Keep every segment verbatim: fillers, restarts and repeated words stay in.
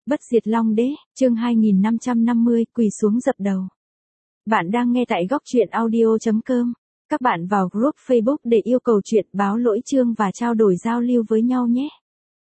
Bất diệt Long Đế, chương hai nghìn năm trăm năm mươi, quỳ xuống dập đầu. Bạn đang nghe tại góc truyện audio chấm com. Các bạn vào group Facebook để yêu cầu chuyện báo lỗi chương và trao đổi giao lưu với nhau nhé.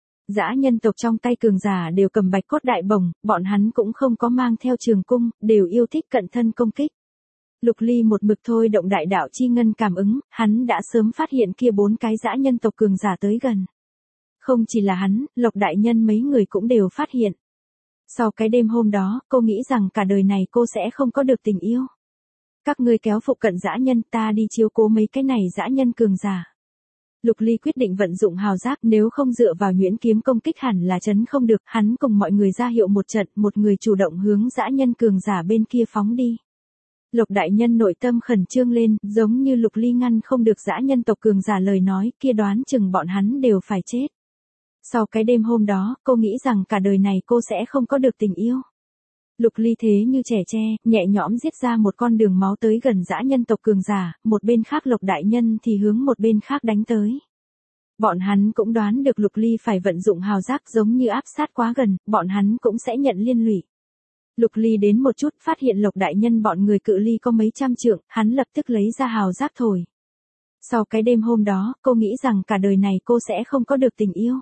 Dã nhân tộc trong tay cường giả đều cầm bạch cốt đại bổng, bọn hắn cũng không có mang theo trường cung, đều yêu thích cận thân công kích. Lục Ly một mực thôi động đại đạo chi ngân cảm ứng, hắn đã sớm phát hiện kia bốn cái dã nhân tộc cường giả tới gần. Không chỉ là hắn, Lộc đại nhân mấy người cũng đều phát hiện. Sau cái đêm hôm đó, cô nghĩ rằng cả đời này cô sẽ không có được tình yêu. Các ngươi kéo phụ cận dã nhân, ta đi chiếu cố mấy cái này dã nhân cường giả. Lục Ly quyết định vận dụng hào giác, nếu không dựa vào nhuyễn kiếm công kích hẳn là chấn không được, hắn cùng mọi người ra hiệu một trận, một người chủ động hướng dã nhân cường giả bên kia phóng đi. Lộc đại nhân nội tâm khẩn trương lên, giống như Lục Ly ngăn không được dã nhân tộc cường giả lời nói, kia đoán chừng bọn hắn đều phải chết. Sau cái đêm hôm đó, cô nghĩ rằng cả đời này cô sẽ không có được tình yêu. Lục Ly thế như trẻ tre, nhẹ nhõm giết ra một con đường máu tới gần dã nhân tộc cường giả, một bên khác Lộc đại nhân thì hướng một bên khác đánh tới. Bọn hắn cũng đoán được Lục Ly phải vận dụng hào giác, giống như áp sát quá gần, bọn hắn cũng sẽ nhận liên lụy. Lục Ly đến một chút, phát hiện Lộc đại nhân bọn người cự ly có mấy trăm trượng, hắn lập tức lấy ra hào giác thổi. Sau cái đêm hôm đó, cô nghĩ rằng cả đời này cô sẽ không có được tình yêu.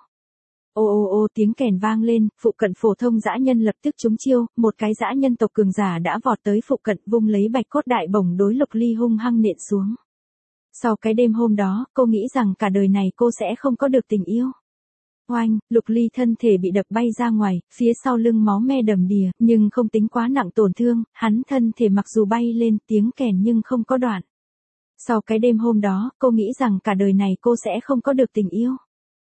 Ô ô ô tiếng kèn vang lên, phụ cận phổ thông dã nhân lập tức trúng chiêu, một cái dã nhân tộc cường giả đã vọt tới phụ cận, vung lấy bạch cốt đại bổng đối Lục Ly hung hăng nện xuống. Sau cái đêm hôm đó, cô nghĩ rằng cả đời này cô sẽ không có được tình yêu. Oanh, Lục Ly thân thể bị đập bay ra ngoài, phía sau lưng máu me đầm đìa, nhưng không tính quá nặng tổn thương, hắn thân thể mặc dù bay lên tiếng kèn nhưng không có đoạn. Sau cái đêm hôm đó, cô nghĩ rằng cả đời này cô sẽ không có được tình yêu.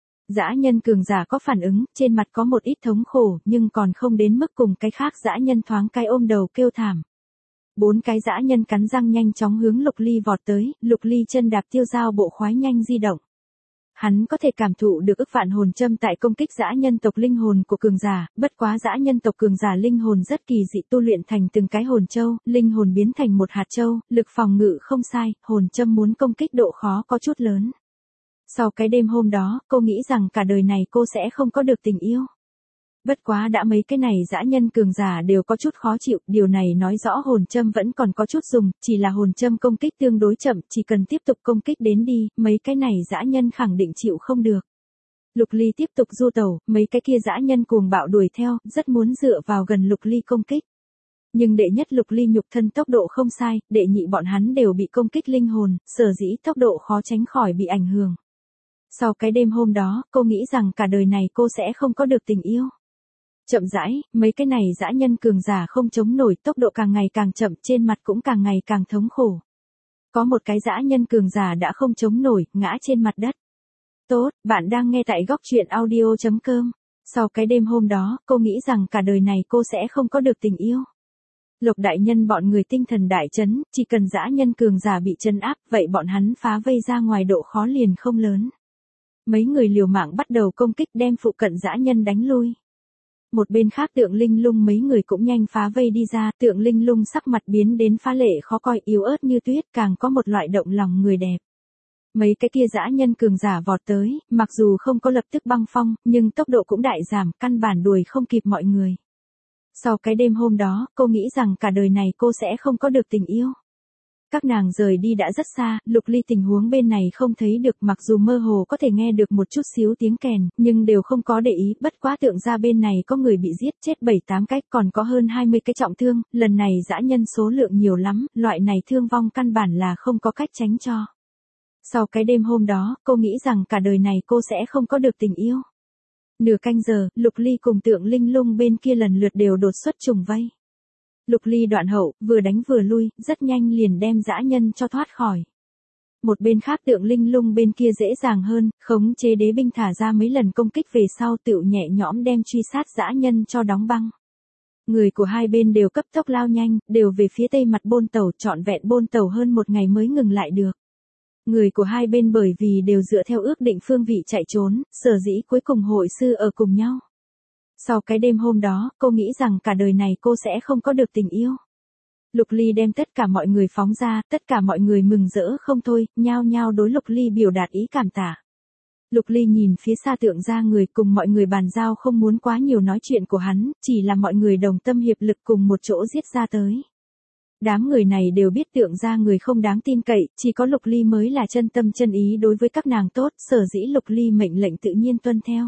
Dã nhân cường giả có phản ứng, trên mặt có một ít thống khổ, nhưng còn không đến mức cùng cái khác dã nhân thoáng cái ôm đầu kêu thảm. Bốn cái dã nhân cắn răng nhanh chóng hướng Lục Ly vọt tới, Lục Ly chân đạp tiêu dao bộ khoái nhanh di động. Hắn có thể cảm thụ được ức vạn hồn châm tại công kích dã nhân tộc linh hồn của cường giả, bất quá dã nhân tộc cường giả linh hồn rất kỳ dị, tu luyện thành từng cái hồn châu, linh hồn biến thành một hạt châu, lực phòng ngự không sai, hồn châm muốn công kích độ khó có chút lớn. Sau cái đêm hôm đó, cô nghĩ rằng cả đời này cô sẽ không có được tình yêu. Bất quá đã mấy cái này dã nhân cường giả đều có chút khó chịu, điều này nói rõ hồn châm vẫn còn có chút dùng, chỉ là hồn châm công kích tương đối chậm, chỉ cần tiếp tục công kích đến đi, mấy cái này dã nhân khẳng định chịu không được. Lục Ly tiếp tục du tẩu, mấy cái kia dã nhân cuồng bạo đuổi theo, rất muốn dựa vào gần Lục Ly công kích. Nhưng đệ nhất Lục Ly nhục thân tốc độ không sai, đệ nhị bọn hắn đều bị công kích linh hồn, sở dĩ tốc độ khó tránh khỏi bị ảnh hưởng. Sau cái đêm hôm đó, cô nghĩ rằng cả đời này cô sẽ không có được tình yêu. Chậm rãi, mấy cái này dã nhân cường giả không chống nổi, tốc độ càng ngày càng chậm, trên mặt cũng càng ngày càng thống khổ. Có một cái dã nhân cường giả đã không chống nổi, ngã trên mặt đất. Tốt, bạn đang nghe tại góc truyện audio chấm com. Sau cái đêm hôm đó, cô nghĩ rằng cả đời này cô sẽ không có được tình yêu. Lộc đại nhân bọn người tinh thần đại chấn, chỉ cần dã nhân cường giả bị trấn áp, vậy bọn hắn phá vây ra ngoài độ khó liền không lớn. Mấy người liều mạng bắt đầu công kích đem phụ cận dã nhân đánh lui. Một bên khác Tượng Linh Lung mấy người cũng nhanh phá vây đi ra, Tượng Linh Lung sắc mặt biến đến phá lệ khó coi, yếu ớt như tuyết, càng có một loại động lòng người đẹp. Mấy cái kia dã nhân cường giả vọt tới, mặc dù không có lập tức băng phong, nhưng tốc độ cũng đại giảm, căn bản đuổi không kịp mọi người. Sau cái đêm hôm đó, cô nghĩ rằng cả đời này cô sẽ không có được tình yêu. Các nàng rời đi đã rất xa, Lục Ly tình huống bên này không thấy được, mặc dù mơ hồ có thể nghe được một chút xíu tiếng kèn, nhưng đều không có để ý, bất quá tượng ra bên này có người bị giết chết bảy tám cách, còn có hơn hai mươi cái trọng thương, lần này dã nhân số lượng nhiều lắm, loại này thương vong căn bản là không có cách tránh cho. Sau cái đêm hôm đó, cô nghĩ rằng cả đời này cô sẽ không có được tình yêu. Nửa canh giờ, Lục Ly cùng Tượng Linh Lung bên kia lần lượt đều đột xuất trùng vây. Lục Ly đoạn hậu, vừa đánh vừa lui, rất nhanh liền đem dã nhân cho thoát khỏi. Một bên khác Tượng Linh Lung bên kia dễ dàng hơn, khống chế đế binh thả ra mấy lần công kích về sau tựu nhẹ nhõm đem truy sát dã nhân cho đóng băng. Người của hai bên đều cấp tốc lao nhanh, đều về phía tây mặt bôn tàu, trọn vẹn bôn tàu hơn một ngày mới ngừng lại được. Người của hai bên bởi vì đều dựa theo ước định phương vị chạy trốn, sở dĩ cuối cùng hội sư ở cùng nhau. Sau cái đêm hôm đó, cô nghĩ rằng cả đời này cô sẽ không có được tình yêu. Lục Ly đem tất cả mọi người phóng ra, tất cả mọi người mừng rỡ không thôi, nhao nhao đối Lục Ly biểu đạt ý cảm tạ. Lục Ly nhìn phía xa Tượng gia người cùng mọi người bàn giao không muốn quá nhiều nói chuyện của hắn, chỉ là mọi người đồng tâm hiệp lực cùng một chỗ giết ra tới. Đám người này đều biết Tượng gia người không đáng tin cậy, chỉ có Lục Ly mới là chân tâm chân ý đối với các nàng tốt, sở dĩ Lục Ly mệnh lệnh tự nhiên tuân theo.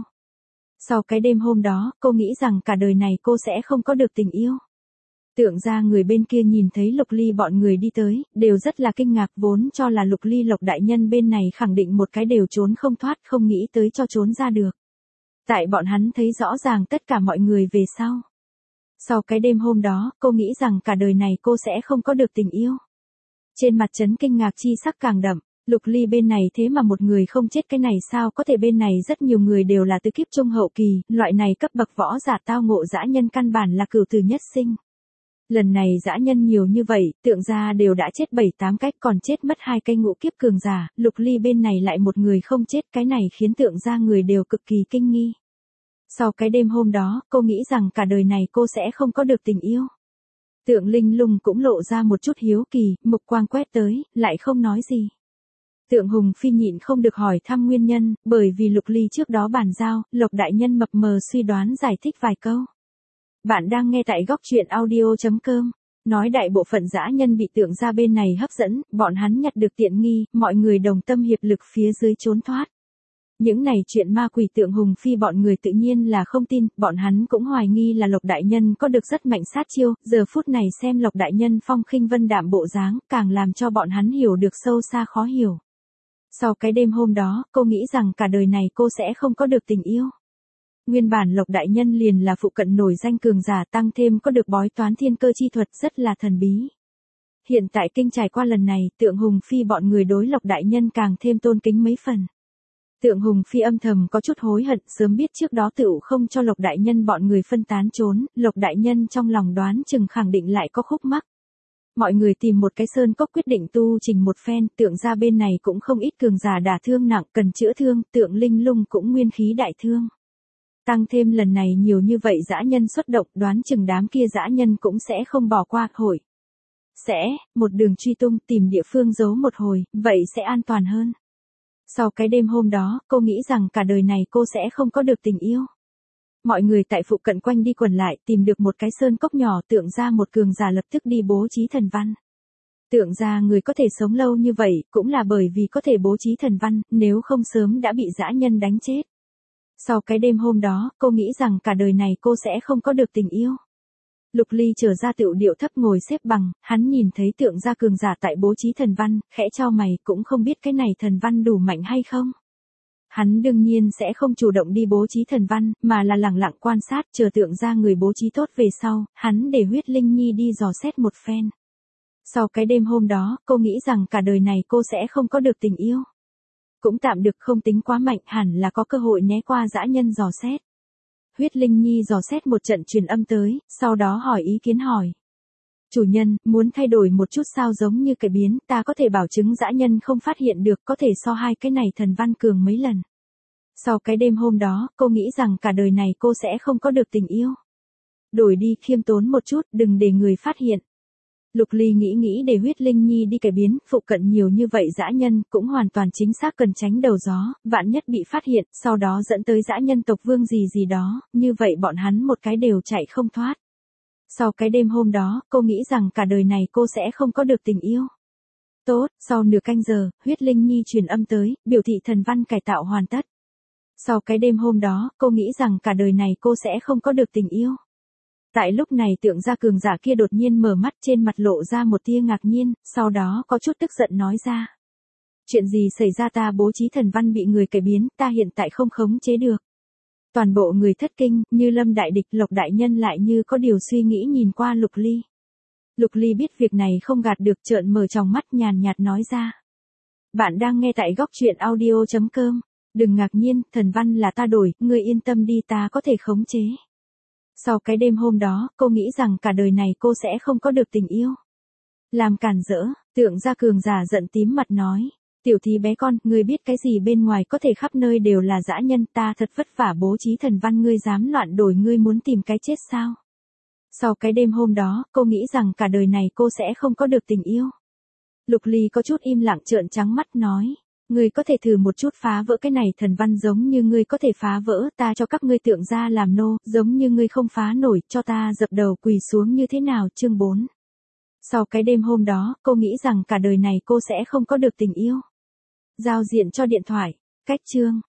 Sau cái đêm hôm đó, cô nghĩ rằng cả đời này cô sẽ không có được tình yêu. Tượng gia người bên kia nhìn thấy Lục Ly bọn người đi tới, đều rất là kinh ngạc, vốn cho là Lục Ly Lộc đại nhân bên này khẳng định một cái đều trốn không thoát, không nghĩ tới cho trốn ra được. Tại bọn hắn thấy rõ ràng tất cả mọi người về sau. Sau cái đêm hôm đó, cô nghĩ rằng cả đời này cô sẽ không có được tình yêu. Trên mặt trấn kinh ngạc chi sắc càng đậm, Lục Ly bên này thế mà một người không chết, cái này sao có thể, bên này rất nhiều người đều là tứ kiếp trung hậu kỳ, loại này cấp bậc võ giả tao ngộ dã nhân căn bản là cửu tử nhất sinh. Lần này dã nhân nhiều như vậy, Tượng gia đều đã chết bảy tám cách, còn chết mất hai cây ngũ kiếp cường giả, Lục Ly bên này lại một người không chết, cái này khiến Tượng gia người đều cực kỳ kinh nghi. Sau cái đêm hôm đó, cô nghĩ rằng cả đời này cô sẽ không có được tình yêu. Tượng Linh Lung cũng lộ ra một chút hiếu kỳ, mục quang quét tới, lại không nói gì. Tượng Hùng Phi nhịn không được hỏi thăm nguyên nhân, bởi vì Lục Ly trước đó bàn giao, Lộc đại nhân mập mờ suy đoán giải thích vài câu. Bạn đang nghe tại góc truyện audio chấm com. Nói đại bộ phận dã nhân bị Tượng gia bên này hấp dẫn, bọn hắn nhặt được tiện nghi, mọi người đồng tâm hiệp lực phía dưới trốn thoát. Những này chuyện ma quỷ Tượng Hùng Phi bọn người tự nhiên là không tin, bọn hắn cũng hoài nghi là Lộc đại nhân có được rất mạnh sát chiêu, giờ phút này xem Lộc đại nhân phong khinh vân đạm bộ dáng, càng làm cho bọn hắn hiểu được sâu xa khó hiểu. Sau cái đêm hôm đó, cô nghĩ rằng cả đời này cô sẽ không có được tình yêu. Nguyên bản Lộc đại nhân liền là phụ cận nổi danh cường giả, tăng thêm có được bói toán thiên cơ chi thuật rất là thần bí. Hiện tại kinh trải qua lần này, Tượng Hùng Phi bọn người đối Lộc đại nhân càng thêm tôn kính mấy phần. Tượng Hùng Phi âm thầm có chút hối hận, sớm biết trước đó tựu không cho Lộc đại nhân bọn người phân tán trốn, Lộc đại nhân trong lòng đoán chừng khẳng định lại có khúc mắc. Mọi người tìm một cái sơn cốc quyết định tu trình một phen, Tượng gia bên này cũng không ít cường giả đả thương nặng, cần chữa thương, Tượng Linh Lung cũng nguyên khí đại thương. Tăng thêm lần này nhiều như vậy dã nhân xuất động, đoán chừng đám kia dã nhân cũng sẽ không bỏ qua hội. Sẽ, một đường truy tung tìm địa phương giấu một hồi, vậy sẽ an toàn hơn. Sau cái đêm hôm đó, cô nghĩ rằng cả đời này cô sẽ không có được tình yêu. Mọi người tại phụ cận quanh đi quẩn lại, tìm được một cái sơn cốc nhỏ, Tượng gia một cường giả lập tức đi bố trí thần văn. Tượng gia người có thể sống lâu như vậy, cũng là bởi vì có thể bố trí thần văn, nếu không sớm đã bị dã nhân đánh chết. Sau cái đêm hôm đó, cô nghĩ rằng cả đời này cô sẽ không có được tình yêu. Lục Ly trở ra tựu điệu thấp ngồi xếp bằng, hắn nhìn thấy Tượng gia cường giả tại bố trí thần văn, khẽ chau mày, cũng không biết cái này thần văn đủ mạnh hay không. Hắn đương nhiên sẽ không chủ động đi bố trí thần văn, mà là lẳng lặng quan sát, chờ Tượng gia người bố trí tốt về sau, hắn để Huyết Linh Nhi đi dò xét một phen. Sau cái đêm hôm đó, cô nghĩ rằng cả đời này cô sẽ không có được tình yêu. Cũng tạm được, không tính quá mạnh, hẳn là có cơ hội né qua dã nhân dò xét. Huyết Linh Nhi dò xét một trận truyền âm tới, sau đó hỏi ý kiến hỏi. Chủ nhân, muốn thay đổi một chút sao, giống như cái biến, ta có thể bảo chứng dã nhân không phát hiện được, có thể so hai cái này thần văn cường mấy lần. Sau cái đêm hôm đó, cô nghĩ rằng cả đời này cô sẽ không có được tình yêu. Đổi đi, khiêm tốn một chút, đừng để người phát hiện. Lục Ly nghĩ nghĩ để Huyết Linh Nhi đi cải biến, phụ cận nhiều như vậy dã nhân, cũng hoàn toàn chính xác cần tránh đầu gió, vạn nhất bị phát hiện, sau đó dẫn tới dã nhân tộc vương gì gì đó, như vậy bọn hắn một cái đều chạy không thoát. Sau cái đêm hôm đó, cô nghĩ rằng cả đời này cô sẽ không có được tình yêu. Tốt, sau nửa canh giờ, Huyết Linh Nhi truyền âm tới, biểu thị thần văn cải tạo hoàn tất. Sau cái đêm hôm đó, cô nghĩ rằng cả đời này cô sẽ không có được tình yêu. Tại lúc này Tượng gia cường giả kia đột nhiên mở mắt, trên mặt lộ ra một tia ngạc nhiên, sau đó có chút tức giận nói ra. Chuyện gì xảy ra, ta bố trí thần văn bị người cải biến, ta hiện tại không khống chế được. Toàn bộ người thất kinh, như lâm đại địch, Lộc đại nhân lại như có điều suy nghĩ nhìn qua Lục Ly. Lục Ly biết việc này không gạt được, trợn mở tròng mắt nhàn nhạt nói ra. Bạn đang nghe tại góc truyện audio chấm com. Đừng ngạc nhiên, thần văn là ta đổi, ngươi yên tâm đi, ta có thể khống chế. Sau cái đêm hôm đó, cô nghĩ rằng cả đời này cô sẽ không có được tình yêu. Làm cản rỡ, Tượng gia cường giả giận tím mặt nói. Tiểu thí bé con, ngươi biết cái gì, bên ngoài có thể khắp nơi đều là dã nhân, ta thật vất vả bố trí thần văn, ngươi dám loạn đổi, ngươi muốn tìm cái chết sao? Sau cái đêm hôm đó, cô nghĩ rằng cả đời này cô sẽ không có được tình yêu. Lục Ly có chút im lặng, trợn trắng mắt nói. Ngươi có thể thử một chút phá vỡ cái này thần văn giống như ngươi có thể phá vỡ, ta cho các ngươi tượng ra làm nô, giống như ngươi không phá nổi, cho ta dập đầu quỳ xuống như thế nào, chương bốn. Sau cái đêm hôm đó, cô nghĩ rằng cả đời này cô sẽ không có được tình yêu. Giao diện cho điện thoại, cách chương.